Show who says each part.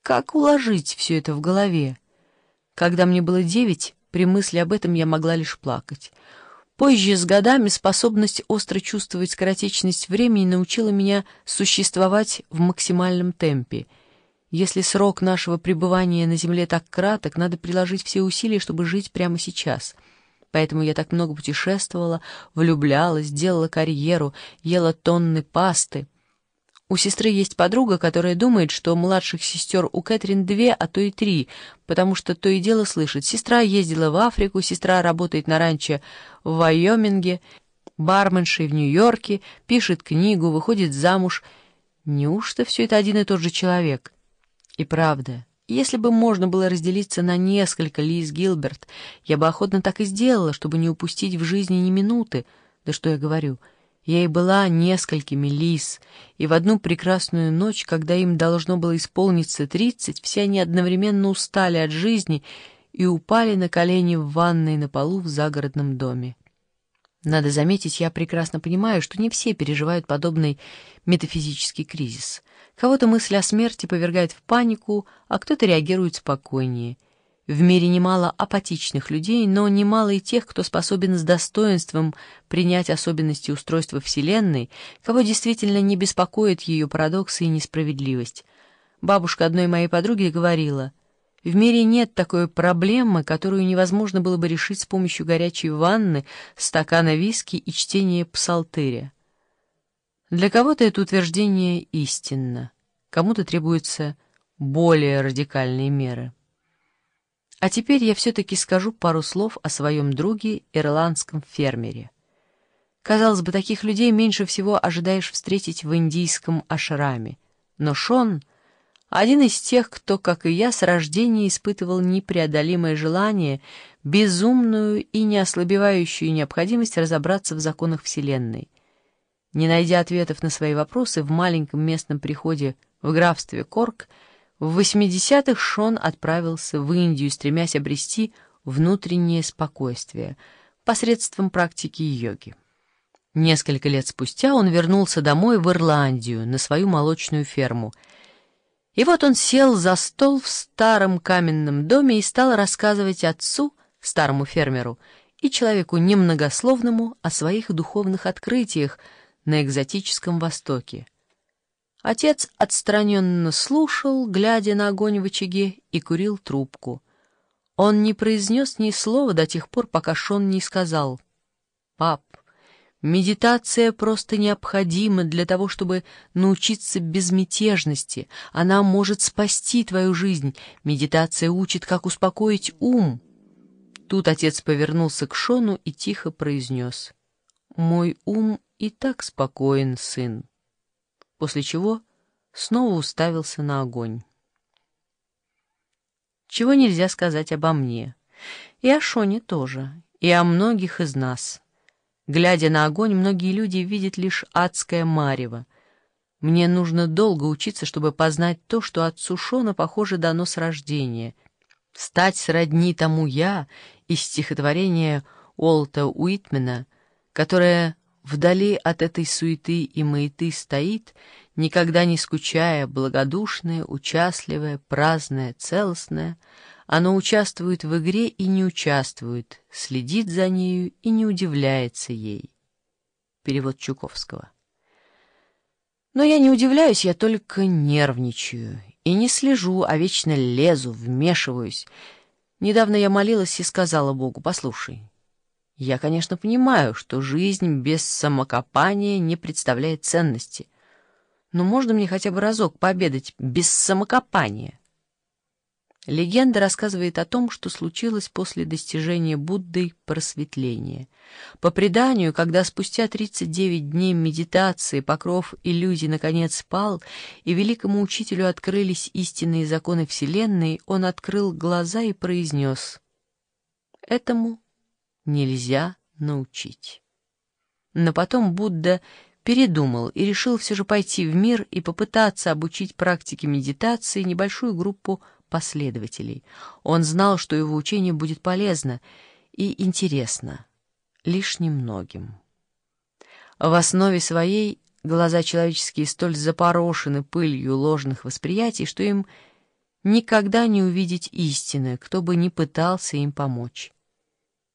Speaker 1: как уложить все это в голове? Когда мне было 9, при мысли об этом я могла лишь плакать. Позже, с годами, способность остро чувствовать скоротечность времени научила меня существовать в максимальном темпе. Если срок нашего пребывания на Земле так краток, надо приложить все усилия, чтобы жить прямо сейчас. Поэтому я так много путешествовала, влюблялась, делала карьеру, ела тонны пасты. У сестры есть подруга, которая думает, что младших сестер у Кэтрин 2, а то и 3, потому что то и дело слышит. Сестра ездила в Африку, сестра работает на ранчо в Вайоминге, барменшей в Нью-Йорке, пишет книгу, выходит замуж. Неужто все это один и тот же человек? И правда, если бы можно было разделиться на несколько Лиз Гилберт, я бы охотно так и сделала, чтобы не упустить в жизни ни минуты. Да что я говорю... Я и была несколькими Лиз, и в одну прекрасную ночь, когда им должно было исполниться 30, все они одновременно устали от жизни и упали на колени в ванной на полу в загородном доме. Надо заметить, я прекрасно понимаю, что не все переживают подобный метафизический кризис. Кого-то мысль о смерти повергает в панику, а кто-то реагирует спокойнее. В мире немало апатичных людей, но немало и тех, кто способен с достоинством принять особенности устройства Вселенной, кого действительно не беспокоит ее парадоксы и несправедливость. Бабушка одной моей подруги говорила: «В мире нет такой проблемы, которую невозможно было бы решить с помощью горячей ванны, стакана виски и чтения псалтыря». Для кого-то это утверждение истинно, кому-то требуются более радикальные меры. А теперь я все-таки скажу пару слов о своем друге, ирландском фермере. Казалось бы, таких людей меньше всего ожидаешь встретить в индийском ашраме. Но Шон — один из тех, кто, как и я, с рождения испытывал непреодолимое желание, безумную и неослабевающую необходимость разобраться в законах Вселенной. Не найдя ответов на свои вопросы в маленьком местном приходе в графстве Корк, в 80-х Шон отправился в Индию, стремясь обрести внутреннее спокойствие посредством практики йоги. Несколько лет спустя он вернулся домой в Ирландию, на свою молочную ферму. И вот он сел за стол в старом каменном доме и стал рассказывать отцу, старому фермеру, и человеку немногословному о своих духовных открытиях на экзотическом Востоке. Отец отстраненно слушал, глядя на огонь в очаге, и курил трубку. Он не произнес ни слова до тех пор, пока Шон не сказал: «Пап, медитация просто необходима для того, чтобы научиться безмятежности. Она может спасти твою жизнь. Медитация учит, как успокоить ум». Тут отец повернулся к Шону и тихо произнес: «Мой ум и так спокоен, сын». После чего снова уставился на огонь. Чего нельзя сказать обо мне. И о Шоне тоже, и о многих из нас. Глядя на огонь, многие люди видят лишь адское марево. Мне нужно долго учиться, чтобы познать то, что отцу Шона, похоже, дано с рождения. Стать сродни тому «я» из стихотворения Уолта Уитмена, которое вдали от этой суеты и маяты стоит, никогда не скучая, благодушное, участливое, праздное, целостное. Оно участвует в игре и не участвует, следит за нею и не удивляется ей. Перевод Чуковского. Но я не удивляюсь, я только нервничаю. И не слежу, а вечно лезу, вмешиваюсь. Недавно я молилась и сказала Богу: «Послушай, я, конечно, понимаю, что жизнь без самокопания не представляет ценности. Но можно мне хотя бы разок пообедать без самокопания?» Легенда рассказывает о том, что случилось после достижения Буддой просветления. По преданию, когда спустя 39 дней медитации покров иллюзий наконец спал, и великому учителю открылись истинные законы Вселенной, он открыл глаза и произнес: «Этому нельзя научить». Но потом Будда передумал и решил все же пойти в мир и попытаться обучить практике медитации небольшую группу последователей. Он знал, что его учение будет полезно и интересно лишь немногим. В основе своей глаза человеческие столь запорошены пылью ложных восприятий, что им никогда не увидеть истины, кто бы ни пытался им помочь.